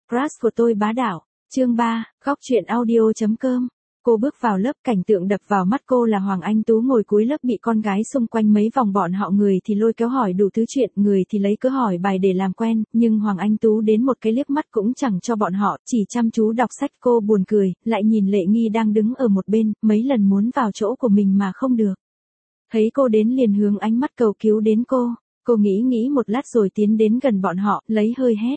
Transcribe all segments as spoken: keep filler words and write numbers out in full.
Crush của tôi bá đạo. Chương ba, góc truyện audio.com. Cô bước vào lớp, cảnh tượng đập vào mắt cô là Hoàng Anh Tú ngồi cuối lớp bị con gái xung quanh mấy vòng, bọn họ người thì lôi kéo hỏi đủ thứ chuyện, người thì lấy cớ hỏi bài để làm quen, nhưng Hoàng Anh Tú đến một cái liếc mắt cũng chẳng cho bọn họ, chỉ chăm chú đọc sách. Cô buồn cười, lại nhìn Lệ Nghi đang đứng ở một bên, mấy lần muốn vào chỗ của mình mà không được. Thấy cô đến liền hướng ánh mắt cầu cứu đến cô, cô nghĩ nghĩ một lát rồi tiến đến gần bọn họ, lấy hơi hét.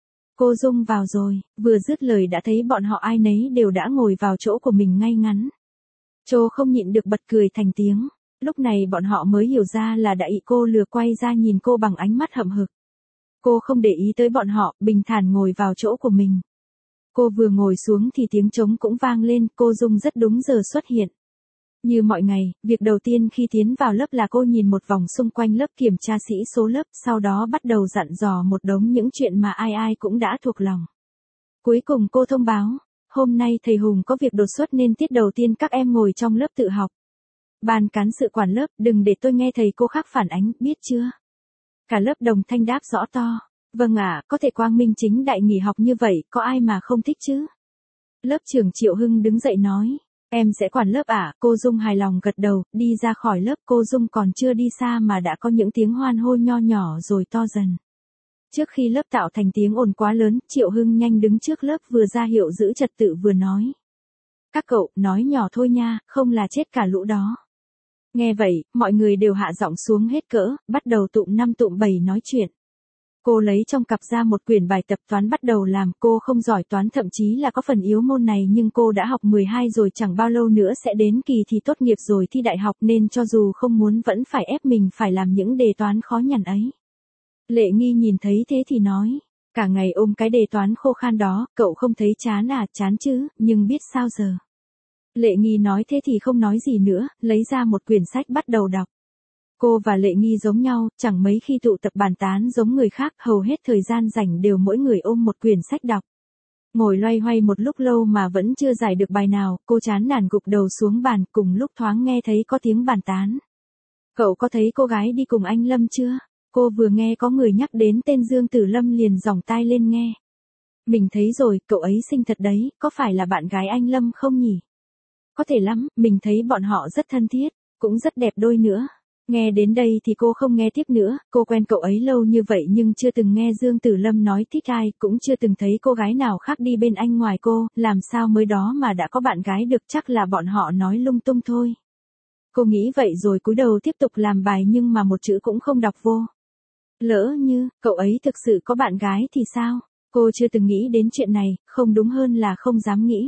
Cô Dung vào rồi, vừa dứt lời đã thấy bọn họ ai nấy đều đã ngồi vào chỗ của mình ngay ngắn. Chô không nhịn được bật cười thành tiếng, lúc này bọn họ mới hiểu ra là đã bị cô lừa, quay ra nhìn cô bằng ánh mắt hậm hực. Cô không để ý tới bọn họ, bình thản ngồi vào chỗ của mình. Cô vừa ngồi xuống thì tiếng trống cũng vang lên, cô Dung rất đúng giờ xuất hiện. Như mọi ngày, việc đầu tiên khi tiến vào lớp là cô nhìn một vòng xung quanh lớp, kiểm tra sĩ số lớp, sau đó bắt đầu dặn dò một đống những chuyện mà ai ai cũng đã thuộc lòng. Cuối cùng cô thông báo, hôm nay thầy Hùng có việc đột xuất nên tiết đầu tiên các em ngồi trong lớp tự học. Ban cán sự quản lớp, đừng để tôi nghe thầy cô khác phản ánh, biết chưa? Cả lớp đồng thanh đáp rõ to, vâng ạ, có thể quang minh chính đại nghỉ học như vậy, có ai mà không thích chứ? Lớp trưởng Triệu Hưng đứng dậy nói. Em sẽ quản lớp ạ, à? Cô Dung hài lòng gật đầu, đi ra khỏi lớp. Cô Dung còn chưa đi xa mà đã có những tiếng hoan hô nho nhỏ rồi to dần. Trước khi lớp tạo thành tiếng ồn quá lớn, Triệu Hưng nhanh đứng trước lớp vừa ra hiệu giữ trật tự vừa nói. Các cậu, nói nhỏ thôi nha, không là chết cả lũ đó. Nghe vậy, mọi người đều hạ giọng xuống hết cỡ, bắt đầu tụm năm tụm bảy nói chuyện. Cô lấy trong cặp ra một quyển bài tập toán bắt đầu làm, cô không giỏi toán, thậm chí là có phần yếu môn này, nhưng cô đã học mười hai rồi, chẳng bao lâu nữa sẽ đến kỳ thi tốt nghiệp rồi thi đại học, nên cho dù không muốn vẫn phải ép mình phải làm những đề toán khó nhằn ấy. Lệ Nghi nhìn thấy thế thì nói, cả ngày ôm cái đề toán khô khan đó, cậu không thấy chán à? Chán chứ, nhưng biết sao giờ. Lệ Nghi nói thế thì không nói gì nữa, lấy ra một quyển sách bắt đầu đọc. Cô và Lệ Nghi giống nhau, chẳng mấy khi tụ tập bàn tán giống người khác, hầu hết thời gian rảnh đều mỗi người ôm một quyển sách đọc. Ngồi loay hoay một lúc lâu mà vẫn chưa giải được bài nào, cô chán nản gục đầu xuống bàn, cùng lúc thoáng nghe thấy có tiếng bàn tán. Cậu có thấy cô gái đi cùng anh Lâm chưa? Cô vừa nghe có người nhắc đến tên Dương Tử Lâm liền giỏng tai lên nghe. Mình thấy rồi, cậu ấy xinh thật đấy, có phải là bạn gái anh Lâm không nhỉ? Có thể lắm, mình thấy bọn họ rất thân thiết, cũng rất đẹp đôi nữa. Nghe đến đây thì cô không nghe tiếp nữa, cô quen cậu ấy lâu như vậy nhưng chưa từng nghe Dương Tử Lâm nói thích ai, cũng chưa từng thấy cô gái nào khác đi bên anh ngoài cô, làm sao mới đó mà đã có bạn gái được, chắc là bọn họ nói lung tung thôi. Cô nghĩ vậy rồi cúi đầu tiếp tục làm bài nhưng mà một chữ cũng không đọc vô. Lỡ như, cậu ấy thực sự có bạn gái thì sao? Cô chưa từng nghĩ đến chuyện này, không đúng hơn là không dám nghĩ.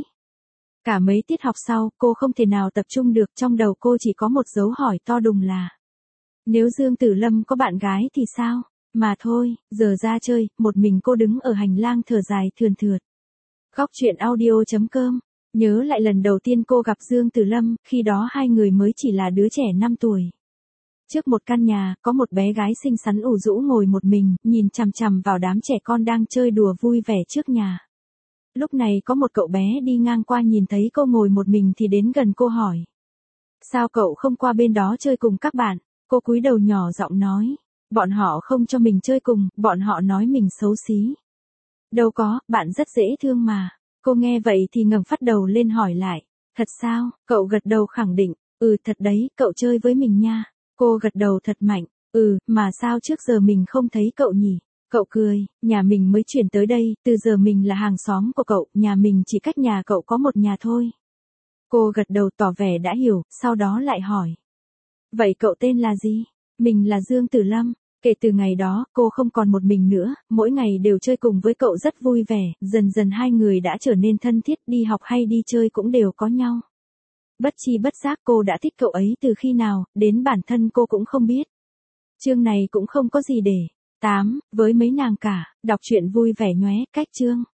Cả mấy tiết học sau, cô không thể nào tập trung được, trong đầu cô chỉ có một dấu hỏi to đùng là nếu Dương Tử Lâm có bạn gái thì sao? Mà thôi, giờ ra chơi, một mình cô đứng ở hành lang thở dài thườn thượt. Góc truyện audio.com. Nhớ lại lần đầu tiên cô gặp Dương Tử Lâm, khi đó hai người mới chỉ là đứa trẻ năm tuổi. Trước một căn nhà, có một bé gái xinh xắn ủ rũ ngồi một mình, nhìn chằm chằm vào đám trẻ con đang chơi đùa vui vẻ trước nhà. Lúc này có một cậu bé đi ngang qua nhìn thấy cô ngồi một mình thì đến gần cô hỏi. Sao cậu không qua bên đó chơi cùng các bạn? Cô cúi đầu nhỏ giọng nói, bọn họ không cho mình chơi cùng, bọn họ nói mình xấu xí. Đâu có, bạn rất dễ thương mà. Cô nghe vậy thì ngẩng phát đầu lên hỏi lại, thật sao? Cậu gật đầu khẳng định, ừ thật đấy, cậu chơi với mình nha. Cô gật đầu thật mạnh, ừ, mà sao trước giờ mình không thấy cậu nhỉ? Cậu cười, nhà mình mới chuyển tới đây, từ giờ mình là hàng xóm của cậu, nhà mình chỉ cách nhà cậu có một nhà thôi. Cô gật đầu tỏ vẻ đã hiểu, sau đó lại hỏi. Vậy cậu tên là gì? Mình là Dương Tử Lâm. Kể từ ngày đó, cô không còn một mình nữa, mỗi ngày đều chơi cùng với cậu rất vui vẻ, dần dần hai người đã trở nên thân thiết, đi học hay đi chơi cũng đều có nhau. Bất chi bất giác cô đã thích cậu ấy từ khi nào, đến bản thân cô cũng không biết. Chương này cũng không có gì để tám, với mấy nàng cả, đọc truyện vui vẻ nhóe, cách chương.